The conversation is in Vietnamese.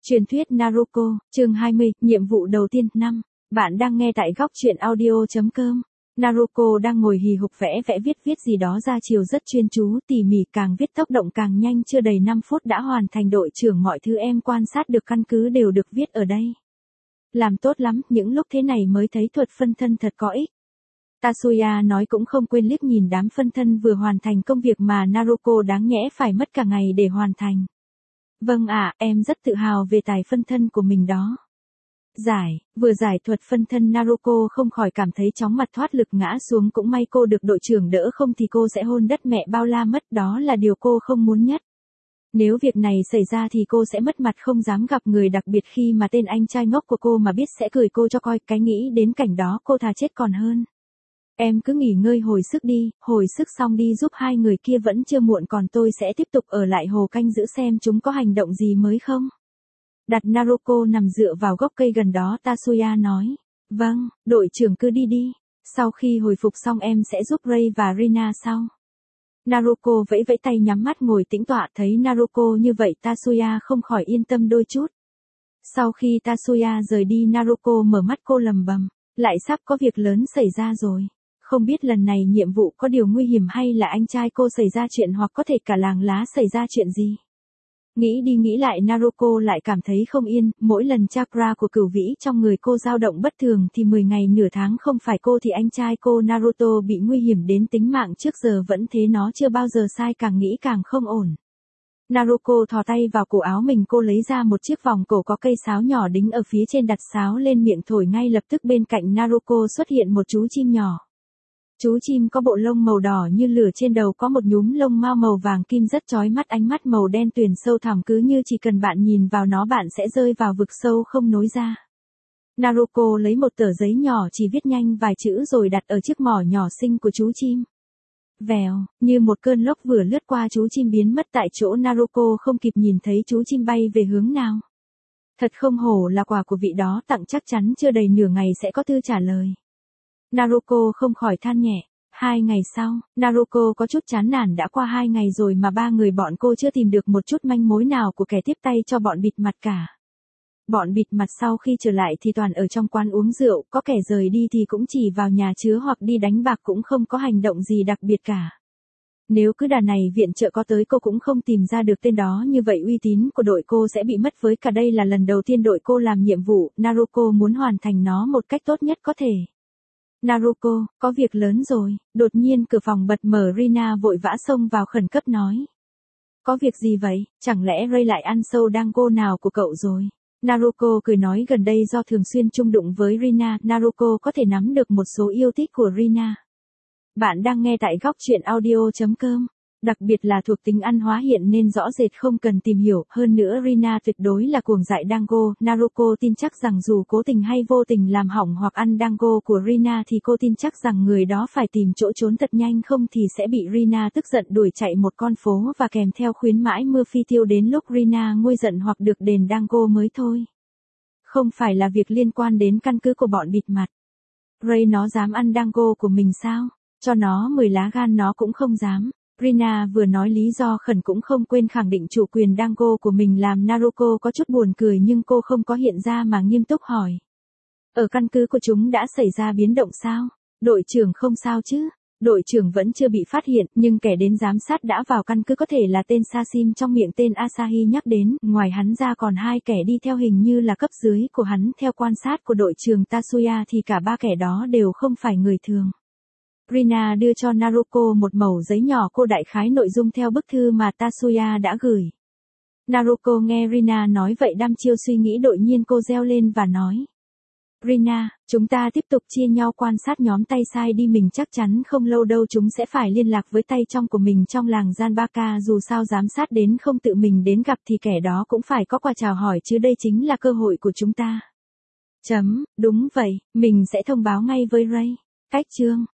Truyền thuyết Naruto, chương 20, nhiệm vụ đầu tiên, 5. Bạn đang nghe tại góc truyện audio.com. Naruto đang ngồi hì hục vẽ viết gì đó ra chiều rất chuyên chú, tỉ mỉ, càng viết tốc động càng nhanh, chưa đầy 5 phút đã hoàn thành. Đội trưởng, mọi thứ em quan sát được căn cứ đều được viết ở đây. Làm tốt lắm, những lúc thế này mới thấy thuật phân thân thật có ích. Tatsuya nói, cũng không quên liếc nhìn đám phân thân vừa hoàn thành công việc mà Naruto đáng nhẽ phải mất cả ngày để hoàn thành. Vâng ạ, em rất tự hào về tài phân thân của mình đó. Vừa giải thuật phân thân, Naruto không khỏi cảm thấy chóng mặt, thoát lực ngã xuống. Cũng may cô được đội trưởng đỡ, không thì cô sẽ hôn đất mẹ bao la mất, đó là điều cô không muốn nhất. Nếu việc này xảy ra thì cô sẽ mất mặt, không dám gặp người, đặc biệt khi mà tên anh trai ngốc của cô mà biết sẽ cười cô cho coi. Cái nghĩ đến cảnh đó cô thà chết còn hơn. Em cứ nghỉ ngơi hồi sức đi, hồi sức xong đi giúp hai người kia, vẫn chưa muộn, còn tôi sẽ tiếp tục ở lại hồ canh giữ xem chúng có hành động gì mới không. Đặt Naruto nằm dựa vào gốc cây gần đó, Tatsuya nói. Vâng, đội trưởng cứ đi đi. Sau khi hồi phục xong em sẽ giúp Ray và Rina sau. Naruto vẫy vẫy tay, nhắm mắt ngồi tĩnh tọa. Thấy Naruto như vậy, Tatsuya không khỏi yên tâm đôi chút. Sau khi Tatsuya rời đi, Naruto mở mắt, cô lầm bầm. Lại sắp có việc lớn xảy ra rồi. Không biết lần này nhiệm vụ có điều nguy hiểm, hay là anh trai cô xảy ra chuyện, hoặc có thể cả làng lá xảy ra chuyện gì. Nghĩ đi nghĩ lại, Naruto lại cảm thấy không yên. Mỗi lần chakra của cửu vĩ trong người cô dao động bất thường thì 10 ngày nửa tháng không phải cô thì anh trai cô Naruto bị nguy hiểm đến tính mạng. Trước giờ vẫn thế, nó chưa bao giờ sai, càng nghĩ càng không ổn. Naruto thò tay vào cổ áo mình, cô lấy ra một chiếc vòng cổ có cây sáo nhỏ đính ở phía trên, đặt sáo lên miệng thổi. Ngay lập tức bên cạnh Naruto xuất hiện một chú chim nhỏ. Chú chim có bộ lông màu đỏ như lửa, trên đầu có một nhúm lông mao màu vàng kim rất chói mắt, ánh mắt màu đen tuyền sâu thẳm, cứ như chỉ cần bạn nhìn vào nó bạn sẽ rơi vào vực sâu không nối ra. Naruto lấy một tờ giấy nhỏ, chỉ viết nhanh vài chữ rồi đặt ở chiếc mỏ nhỏ xinh của chú chim. Vèo, như một cơn lốc vừa lướt qua, chú chim biến mất tại chỗ. Naruto không kịp nhìn thấy chú chim bay về hướng nào. Thật không hổ là quà của vị đó tặng, chắc chắn chưa đầy nửa ngày sẽ có thư trả lời. Naruto không khỏi than nhẹ. 2 ngày sau, Naruto có chút chán nản, đã qua 2 ngày rồi mà 3 người bọn cô chưa tìm được một chút manh mối nào của kẻ tiếp tay cho bọn bịt mặt cả. Bọn bịt mặt sau khi trở lại thì toàn ở trong quán uống rượu, có kẻ rời đi thì cũng chỉ vào nhà chứa hoặc đi đánh bạc, cũng không có hành động gì đặc biệt cả. Nếu cứ đà này viện trợ có tới cô cũng không tìm ra được tên đó, như vậy uy tín của đội cô sẽ bị mất. Với cả đây là lần đầu tiên đội cô làm nhiệm vụ, Naruto muốn hoàn thành nó một cách tốt nhất có thể. Naruto, có việc lớn rồi. Đột nhiên cửa phòng bật mở, Rina vội vã xông vào khẩn cấp nói. Có việc gì vậy, chẳng lẽ Ray lại ăn sâu dango nào của cậu rồi? Naruto cười nói, gần đây do thường xuyên chung đụng với Rina, Naruto có thể nắm được một số yêu thích của Rina. Bạn đang nghe tại góc truyện audio.com. Đặc biệt là thuộc tính ăn hóa hiện nên rõ rệt, không cần tìm hiểu. Hơn nữa Rina tuyệt đối là cuồng dại dango. Naruto tin chắc rằng dù cố tình hay vô tình làm hỏng hoặc ăn dango của Rina thì cô tin chắc rằng người đó phải tìm chỗ trốn thật nhanh, không thì sẽ bị Rina tức giận đuổi chạy một con phố và kèm theo khuyến mãi mưa phi tiêu đến lúc Rina nguôi giận hoặc được đền dango mới thôi. Không phải là việc liên quan đến căn cứ của bọn bịt mặt. Ray nó dám ăn dango của mình sao? Cho nó 10 lá gan nó cũng không dám. Rina vừa nói lý do khẩn cũng không quên khẳng định chủ quyền dango của mình, làm Naruto có chút buồn cười, nhưng cô không có hiện ra mà nghiêm túc hỏi. Ở căn cứ của chúng đã xảy ra biến động sao? Đội trưởng không sao chứ? Đội trưởng vẫn chưa bị phát hiện, nhưng kẻ đến giám sát đã vào căn cứ có thể là tên Sashim trong miệng tên Asahi nhắc đến. Ngoài hắn ra còn 2 kẻ đi theo, hình như là cấp dưới của hắn. Theo quan sát của đội trưởng Tatsuya thì cả 3 kẻ đó đều không phải người thường. Rina đưa cho Naruto một mẩu giấy nhỏ, cô đại khái nội dung theo bức thư mà Tatsuya đã gửi. Naruto nghe Rina nói vậy đăm chiêu suy nghĩ, đột nhiên cô reo lên và nói. Rina, chúng ta tiếp tục chia nhau quan sát nhóm tay sai đi, mình chắc chắn không lâu đâu chúng sẽ phải liên lạc với tay trong của mình trong làng Zanbaka. Dù sao giám sát đến không tự mình đến gặp thì kẻ đó cũng phải có quà chào hỏi chứ, đây chính là cơ hội của chúng ta. Đúng vậy, mình sẽ thông báo ngay với Ray. Cách chương